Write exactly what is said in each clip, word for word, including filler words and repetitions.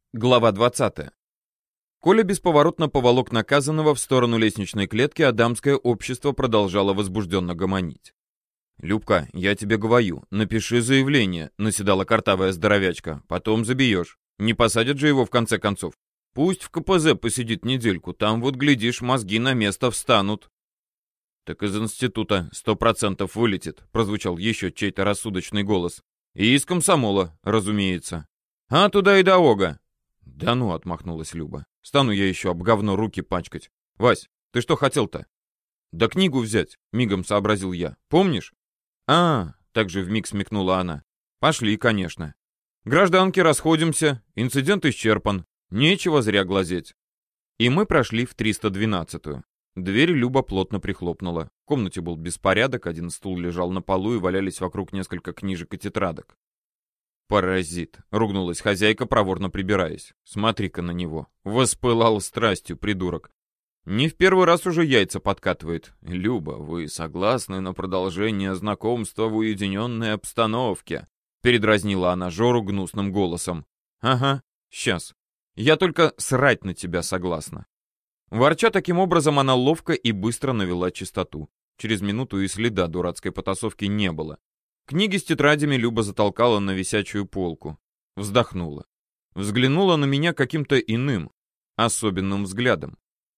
Глава двадцатая. Коля бесповоротно поволок наказанного в сторону лестничной клетки, а дамское общество продолжало возбужденно гомонить. «Любка, я тебе говорю, напиши заявление», — наседала картавая здоровячка. «Потом забьешь. Не посадят же его в конце концов. Пусть в ка пэ зэ посидит недельку, там вот, глядишь, мозги на место встанут». «Так из института сто процентов вылетит», — прозвучал еще чей-то рассудочный голос. «И из комсомола, разумеется». «А туда и дорога». «Да ну», — отмахнулась Люба. «Стану я еще об говно руки пачкать. Вась, ты что хотел-то?» «Да книгу взять», — мигом сообразил я. «Помнишь?» «А, — также вмиг смекнула она. Пошли, конечно. Гражданки, расходимся, инцидент исчерпан. Нечего зря глазеть». И мы прошли в триста двенадцатую. Дверь Люба плотно прихлопнула. В комнате был беспорядок, один стул лежал на полу и валялись вокруг несколько книжек и тетрадок. «Паразит!» — ругнулась хозяйка, проворно прибираясь. «Смотри-ка на него. Воспылал страстью, придурок. Не в первый раз уже яйца подкатывает. Люба, вы согласны на продолжение знакомства в уединенной обстановке?» Передразнила она Жору гнусным голосом. «Ага, сейчас. Я только срать на тебя согласна». Ворча таким образом, она ловко и быстро навела чистоту. Через минуту и следа дурацкой потасовки не было. Книги с тетрадями Люба затолкала на висячую полку. Вздохнула. Взглянула на меня каким-то иным, особенным взглядом.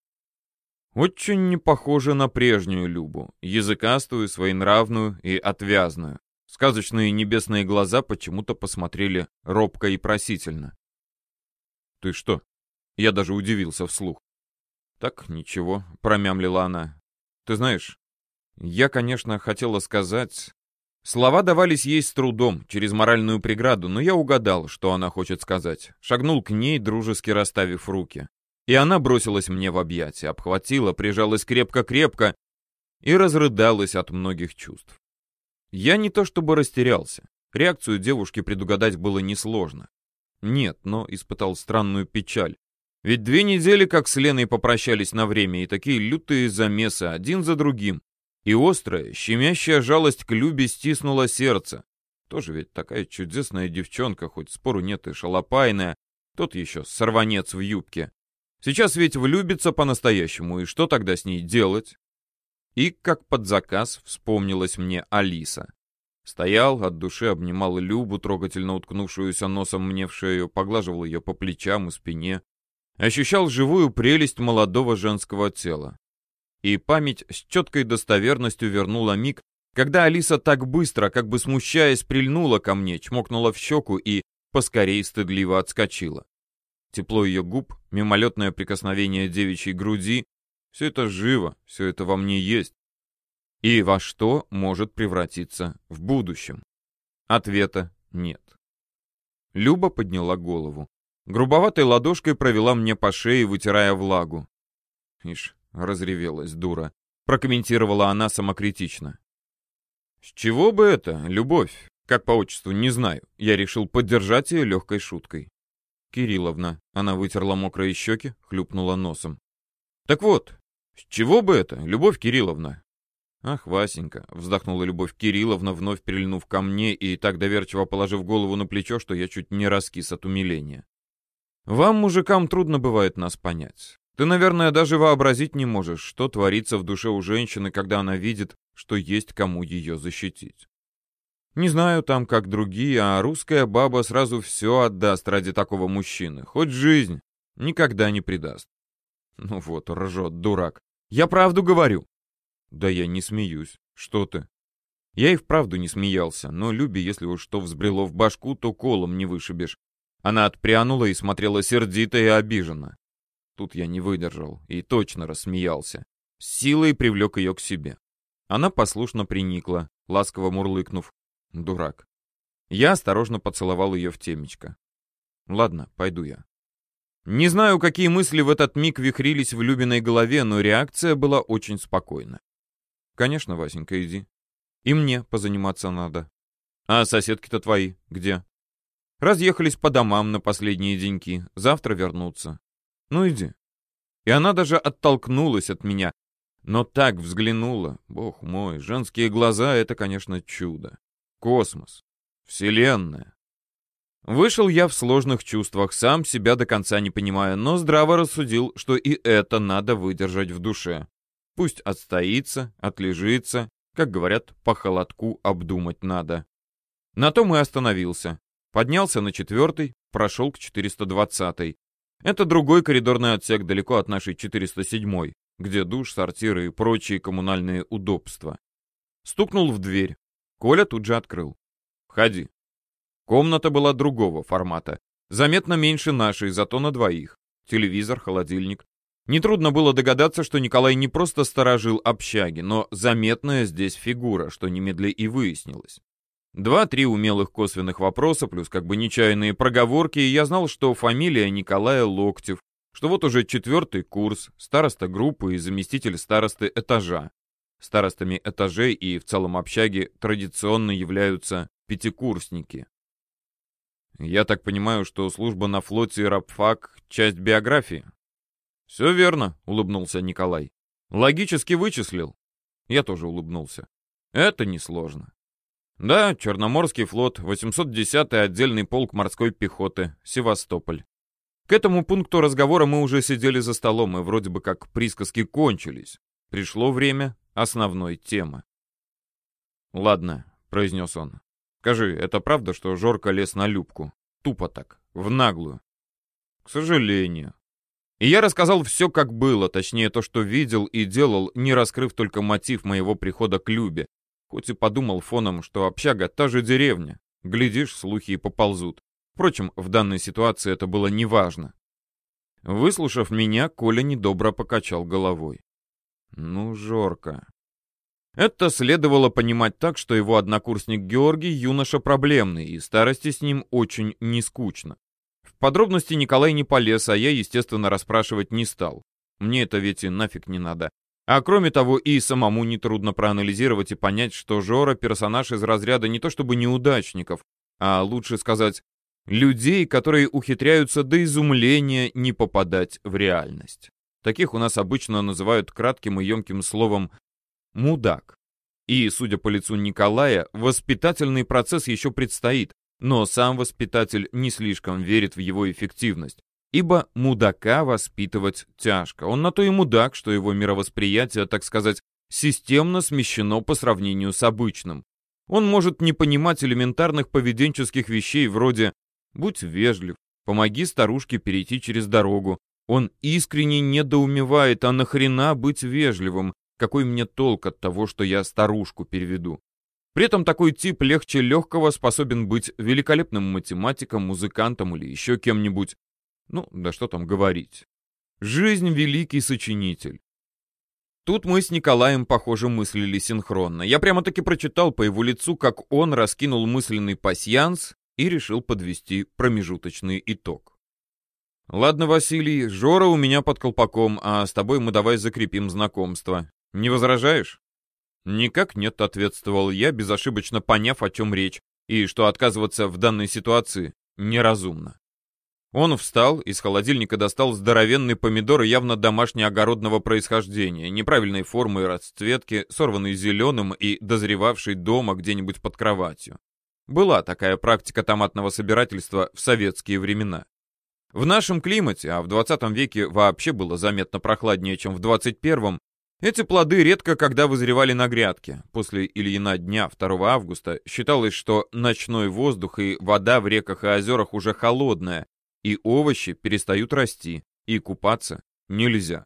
Очень не похоже на прежнюю Любу, языкастую, своенравную и отвязную. Сказочные небесные глаза почему-то посмотрели робко и просительно. «Ты что?» Я даже удивился вслух. «Так, ничего», — промямлила она. «Ты знаешь, я, конечно, хотела сказать...» Слова давались ей с трудом, через моральную преграду, но я угадал, что она хочет сказать. Шагнул к ней, дружески расставив руки. И она бросилась мне в объятия, обхватила, прижалась крепко-крепко и разрыдалась от многих чувств. Я не то чтобы растерялся. Реакцию девушки предугадать было несложно. Нет, но испытал странную печаль. Ведь две недели как с Леной попрощались на время, и такие лютые замесы один за другим. И острая, щемящая жалость к Любе стиснула сердце. Тоже ведь такая чудесная девчонка, хоть спору нет и шалопайная, тот еще сорванец в юбке. Сейчас ведь влюбится по-настоящему, и что тогда с ней делать? И как под заказ вспомнилась мне Алиса. Стоял, от души обнимал Любу, трогательно уткнувшуюся носом мне в шею, поглаживал ее по плечам и спине. Ощущал живую прелесть молодого женского тела. И память с четкой достоверностью вернула миг, когда Алиса так быстро, как бы смущаясь, прильнула ко мне, чмокнула в щеку и поскорей стыдливо отскочила. Тепло ее губ, мимолетное прикосновение девичьей груди — все это живо, все это во мне есть. И во что может превратиться в будущем? Ответа нет. Люба подняла голову. Грубоватой ладошкой провела мне по шее, вытирая влагу. Ишь, разревелась дура. Прокомментировала она самокритично. С чего бы это, любовь? Как по отчеству, не знаю. Я решил поддержать ее легкой шуткой. Кирилловна. Она вытерла мокрые щеки, хлюпнула носом. Так вот, с чего бы это, Любовь Кирилловна? Ах, Васенька, вздохнула Любовь Кирилловна, вновь прильнув ко мне и так доверчиво положив голову на плечо, что я чуть не раскис от умиления. Вам, мужикам, трудно бывает нас понять. Ты, наверное, даже вообразить не можешь, что творится в душе у женщины, когда она видит, что есть кому ее защитить. Не знаю там, как другие, а русская баба сразу все отдаст ради такого мужчины. Хоть жизнь никогда не предаст. Ну вот, ржет, дурак. Я правду говорю. Да я не смеюсь. Что ты? Я и вправду не смеялся, но Любе, если уж что взбрело в башку, то колом не вышибешь. Она отпрянула и смотрела сердито и обиженно. Тут я не выдержал и точно рассмеялся. С силой привлек ее к себе. Она послушно приникла, ласково мурлыкнув. Дурак. Я осторожно поцеловал ее в темечко. Ладно, пойду я. Не знаю, какие мысли в этот миг вихрились в Любиной голове, но реакция была очень спокойна. Конечно, Васенька, иди. И мне позаниматься надо. А соседки-то твои где? Разъехались по домам на последние деньки. Завтра вернутся. Ну иди. И она даже оттолкнулась от меня. Но так взглянула. Бог мой, женские глаза — это, конечно, чудо. Космос. Вселенная. Вышел я в сложных чувствах, сам себя до конца не понимая, но здраво рассудил, что и это надо выдержать в душе. Пусть отстоится, отлежится, как говорят, по холодку обдумать надо. На том и остановился. Поднялся на четвертый, прошел к четыреста двадцатой. Это другой коридорный отсек далеко от нашей четыреста седьмой, где душ, сортиры и прочие коммунальные удобства. Стукнул в дверь. Коля тут же открыл. «Входи». Комната была другого формата. Заметно меньше нашей, зато на двоих. Телевизор, холодильник. Нетрудно было догадаться, что Николай не просто сторожил общаги, но заметная здесь фигура, что немедля и выяснилось. Два-три умелых косвенных вопроса, плюс как бы нечаянные проговорки, и я знал, что фамилия Николая Локтев, что вот уже четвертый курс, староста группы и заместитель старосты этажа. Старостами этажей и в целом общаги традиционно являются пятикурсники. Я так понимаю, что служба на флоте и рабфак — часть биографии? Все верно, улыбнулся Николай. Логически вычислил. Я тоже улыбнулся. Это несложно. Да, Черноморский флот, восемьсот десятый отдельный полк морской пехоты, Севастополь. К этому пункту разговора мы уже сидели за столом, и вроде бы как присказки кончились. Пришло время основной темы. «Ладно», — произнес он. «Скажи, это правда, что Жорка лез на Любку? Тупо так, в наглую?» «К сожалению». И я рассказал все, как было, точнее то, что видел и делал, не раскрыв только мотив моего прихода к Любе. Хоть и подумал фоном, что общага — та же деревня. Глядишь, слухи и поползут. Впрочем, в данной ситуации это было неважно. Выслушав меня, Коля недобро покачал головой. «Ну, Жорка...» Это следовало понимать так, что его однокурсник Георгий юноша проблемный, и старости с ним очень нескучно. В подробности Николай не полез, а я, естественно, расспрашивать не стал. Мне это ведь и нафиг не надо. А кроме того, и самому нетрудно проанализировать и понять, что Жора — персонаж из разряда не то чтобы неудачников, а лучше сказать, людей, которые ухитряются до изумления не попадать в реальность. Таких у нас обычно называют кратким и емким словом «мудак». И, судя по лицу Николая, воспитательный процесс еще предстоит, но сам воспитатель не слишком верит в его эффективность, ибо мудака воспитывать тяжко. Он на то и мудак, что его мировосприятие, так сказать, системно смещено по сравнению с обычным. Он может не понимать элементарных поведенческих вещей вроде «будь вежлив», «помоги старушке перейти через дорогу». Он искренне недоумевает, а нахрена быть вежливым? Какой мне толк от того, что я старушку переведу? При этом такой тип легче легкого способен быть великолепным математиком, музыкантом или еще кем-нибудь. Ну, да что там говорить. Жизнь — великий сочинитель. Тут мы с Николаем, похоже, мыслили синхронно. Я прямо-таки прочитал по его лицу, как он раскинул мысленный пасьянс и решил подвести промежуточный итог. «Ладно, Василий, Жора у меня под колпаком, а с тобой мы давай закрепим знакомство. Не возражаешь?» «Никак нет», — ответствовал я, безошибочно поняв, о чем речь, и что отказываться в данной ситуации неразумно. Он встал, из холодильника достал здоровенный помидор явно домашнеогородного происхождения, неправильной формы и расцветки, сорванный зеленым и дозревавший дома где-нибудь под кроватью. Была такая практика томатного собирательства в советские времена. В нашем климате, а в двадцатом веке вообще было заметно прохладнее, чем в двадцать первом, эти плоды редко когда вызревали на грядке. После Ильина дня второго августа считалось, что ночной воздух и вода в реках и озерах уже холодная, и овощи перестают расти, и купаться нельзя.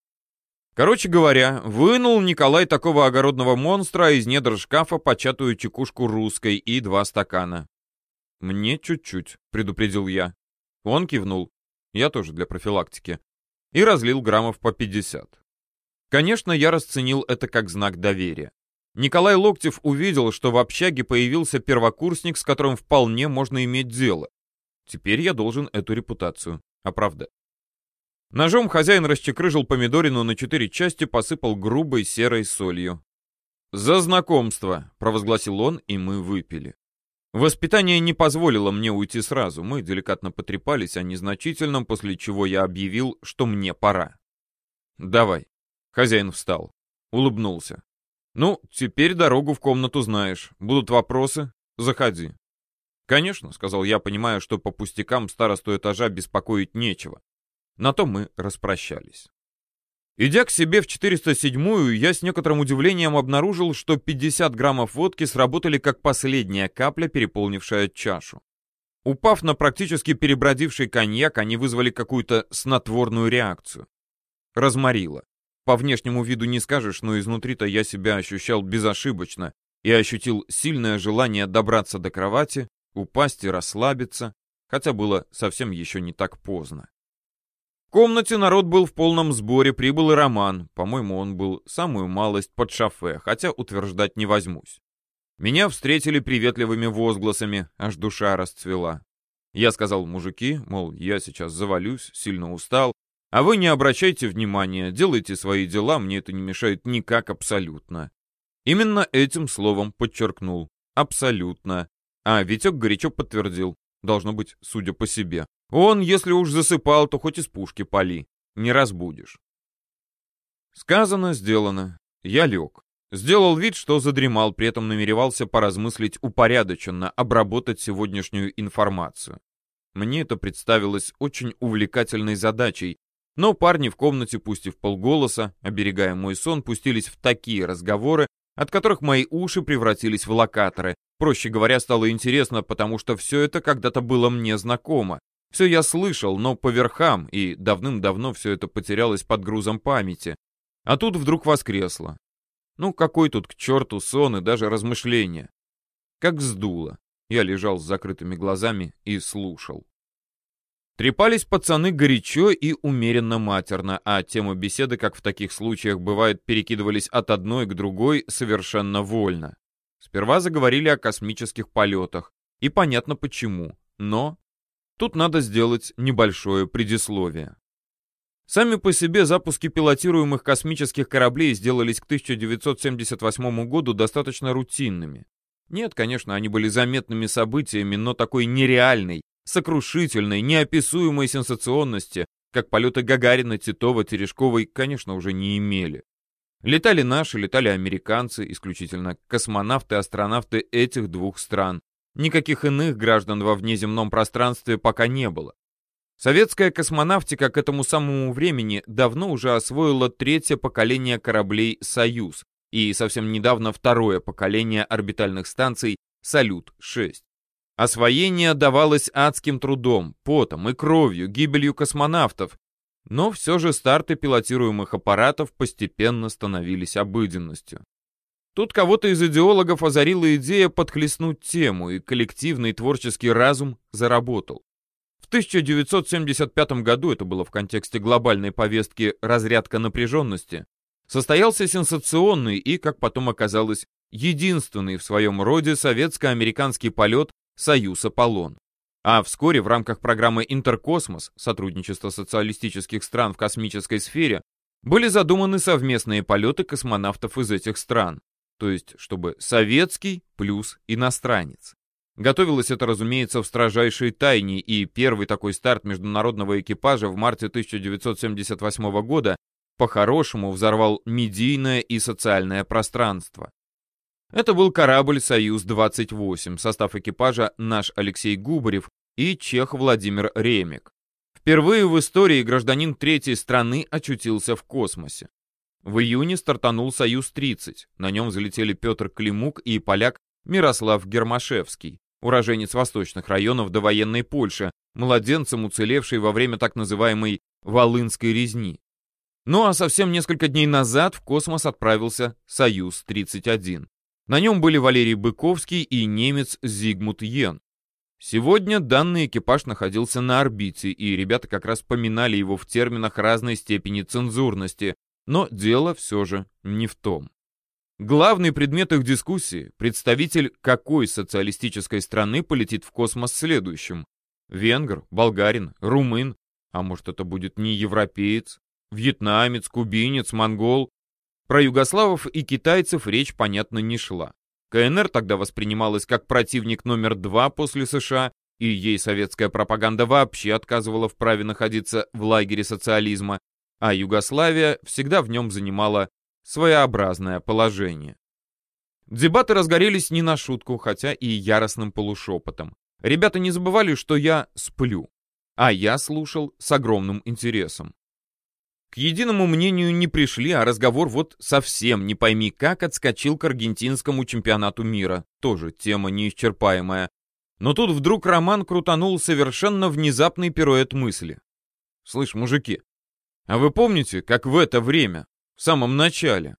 Короче говоря, вынул Николай такого огородного монстра из недр шкафа початую чекушку русской и два стакана. «Мне чуть-чуть», — предупредил я. Он кивнул, я тоже для профилактики, и разлил граммов по пятьдесят. Конечно, я расценил это как знак доверия. Николай Локтев увидел, что в общаге появился первокурсник, с которым вполне можно иметь дело. Теперь я должен эту репутацию оправдать. Ножом хозяин расчекрыжил помидорину на четыре части, посыпал грубой серой солью. «За знакомство!» — провозгласил он, и мы выпили. Воспитание не позволило мне уйти сразу. Мы деликатно потрепались о незначительном, после чего я объявил, что мне пора. «Давай». Хозяин встал. Улыбнулся. «Ну, теперь дорогу в комнату знаешь. Будут вопросы? Заходи». «Конечно», — сказал я, понимая, что по пустякам старосту этажа беспокоить нечего. На то мы распрощались. Идя к себе в четыреста седьмую, я с некоторым удивлением обнаружил, что пятьдесят граммов водки сработали как последняя капля, переполнившая чашу. Упав на практически перебродивший коньяк, они вызвали какую-то снотворную реакцию. Разморило. По внешнему виду не скажешь, но изнутри-то я себя ощущал безошибочно и ощутил сильное желание добраться до кровати, упасть и расслабиться, хотя было совсем еще не так поздно. В комнате народ был в полном сборе, прибыл и Роман. По-моему, он был самую малость под шофе, хотя утверждать не возьмусь. Меня встретили приветливыми возгласами, аж душа расцвела. Я сказал: мужики, мол, я сейчас завалюсь, сильно устал, а вы не обращайте внимания, делайте свои дела, мне это не мешает никак абсолютно. Именно этим словом подчеркнул. Абсолютно. А Витек горячо подтвердил. Должно быть, судя по себе. Он, если уж засыпал, то хоть из пушки пали. Не разбудишь. Сказано, сделано. Я лег. Сделал вид, что задремал, при этом намеревался поразмыслить упорядоченно, обработать сегодняшнюю информацию. Мне это представилось очень увлекательной задачей, но парни в комнате, пусть и вполголоса, оберегая мой сон, пустились в такие разговоры, от которых мои уши превратились в локаторы. Проще говоря, стало интересно, потому что все это когда-то было мне знакомо. Все я слышал, но по верхам, и давным-давно все это потерялось под грузом памяти. А тут вдруг воскресло. Ну, какой тут к черту сон и даже размышления? Как сдуло. Я лежал с закрытыми глазами и слушал. Трепались пацаны горячо и умеренно матерно, а темы беседы, как в таких случаях бывает, перекидывались от одной к другой совершенно вольно. Сперва заговорили о космических полетах, и понятно почему, но тут надо сделать небольшое предисловие. Сами по себе запуски пилотируемых космических кораблей сделались к тысяча девятьсот семьдесят восьмому году достаточно рутинными. Нет, конечно, они были заметными событиями, но такой нереальной, сокрушительной, неописуемой сенсационности, как полеты Гагарина, Титова, Терешковой, конечно, уже не имели. Летали наши, летали американцы, исключительно космонавты, астронавты этих двух стран. Никаких иных граждан во внеземном пространстве пока не было. Советская космонавтика к этому самому времени давно уже освоила третье поколение кораблей «Союз» и совсем недавно второе поколение орбитальных станций «Салют-шесть». Освоение давалось адским трудом, потом и кровью, гибелью космонавтов, но все же старты пилотируемых аппаратов постепенно становились обыденностью. Тут кого-то из идеологов озарила идея подхлестнуть тему, и коллективный творческий разум заработал. В тысяча девятьсот семьдесят пятом году, это было в контексте глобальной повестки «Разрядка напряженности», состоялся сенсационный и, как потом оказалось, единственный в своем роде советско-американский полет «Союз-Аполлон». А вскоре в рамках программы «Интеркосмос» сотрудничества социалистических стран в космической сфере были задуманы совместные полеты космонавтов из этих стран, то есть чтобы советский плюс иностранец. Готовилось это, разумеется, в строжайшей тайне, и первый такой старт международного экипажа в марте тысяча девятьсот семьдесят восьмого года по-хорошему взорвал медийное и социальное пространство. Это был корабль «Союз-двадцать восемь», состав экипажа наш Алексей Губарев и чех Владимир Ремек. Впервые в истории гражданин третьей страны очутился в космосе. В июне стартанул «Союз-тридцать», на нем взлетели Петр Климук и поляк Мирослав Гермашевский, уроженец восточных районов довоенной Польши, младенцем, уцелевший во время так называемой «Волынской резни». Ну а совсем несколько дней назад в космос отправился «Союз-тридцать один». На нем были Валерий Быковский и немец Зигмут Йен. Сегодня данный экипаж находился на орбите, и ребята как раз поминали его в терминах разной степени цензурности, но дело все же не в том. Главный предмет их дискуссии — представитель какой социалистической страны полетит в космос следующим. Венгр, болгарин, румын, а может это будет не европеец, вьетнамец, кубинец, монгол. Про югославов и китайцев речь, понятно, не шла. КНР тогда воспринималась как противник номер два после США, и ей советская пропаганда вообще отказывала в праве находиться в лагере социализма, а Югославия всегда в нем занимала своеобразное положение. Дебаты разгорелись не на шутку, хотя и яростным полушепотом. Ребята не забывали, что я сплю, а я слушал с огромным интересом. К единому мнению не пришли, а разговор вот совсем не пойми как отскочил к аргентинскому чемпионату мира. Тоже тема неисчерпаемая. Но тут вдруг Роман крутанул совершенно внезапный пируэт мысли. «Слышь, мужики, а вы помните, как в это время, в самом начале,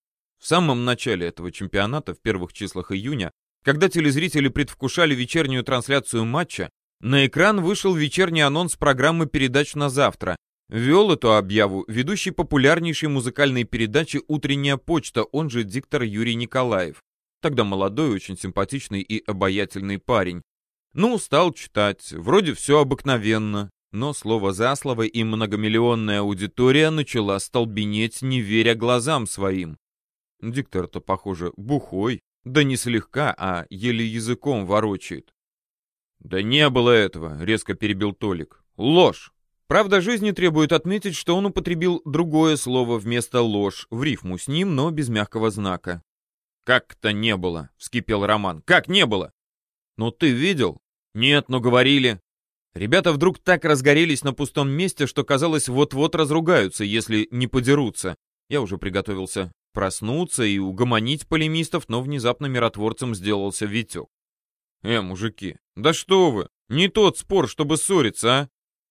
в самом начале этого чемпионата, в первых числах июня, когда телезрители предвкушали вечернюю трансляцию матча, на экран вышел вечерний анонс программы передач на завтра. Вел эту объяву ведущий популярнейшей музыкальной передачи «Утренняя почта», он же диктор Юрий Николаев. Тогда молодой, очень симпатичный и обаятельный парень. Ну, стал читать, вроде все обыкновенно, но слово за слово и многомиллионная аудитория начала столбенеть, не веря глазам своим. Диктор-то, похоже, бухой, да не слегка, а еле языком ворочает. «Да не было этого», — резко перебил Толик. «Ложь!» Правда жизни требует отметить, что он употребил другое слово вместо ложь, в рифму с ним, но без мягкого знака. «Как-то не было», — вскипел Роман. «Как не было?» «Ну ты видел?» «Нет, но говорили». Ребята вдруг так разгорелись на пустом месте, что казалось, вот-вот разругаются, если не подерутся. Я уже приготовился проснуться и угомонить полемистов, но внезапно миротворцем сделался Витек. «Э, мужики, да что вы, не тот спор, чтобы ссориться, а?»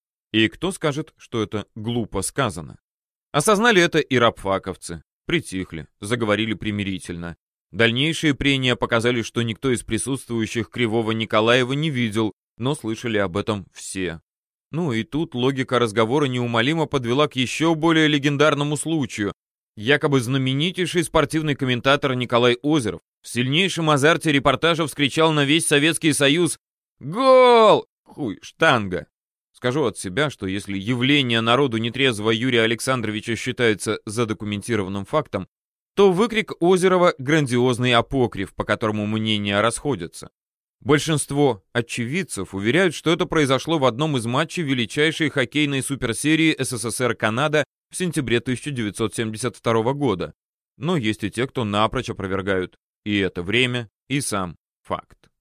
И кто скажет, что это глупо сказано? Осознали это и рабфаковцы. Притихли, заговорили примирительно. Дальнейшие прения показали, что никто из присутствующих Кривого Николаева не видел, но слышали об этом все. Ну и тут логика разговора неумолимо подвела к еще более легендарному случаю. Якобы знаменитейший спортивный комментатор Николай Озеров в сильнейшем азарте репортажа вскричал на весь Советский Союз: «Гол! Хуй, штанга!» Скажу от себя, что если явление народу нетрезвого Юрия Александровича считается задокументированным фактом, то выкрик Озерова — грандиозный апокриф, по которому мнения расходятся. Большинство очевидцев уверяют, что это произошло в одном из матчей величайшей хоккейной суперсерии СССР-Канада в сентябре тысяча девятьсот семьдесят второго года. Но есть и те, кто напрочь опровергают и это время, и сам факт.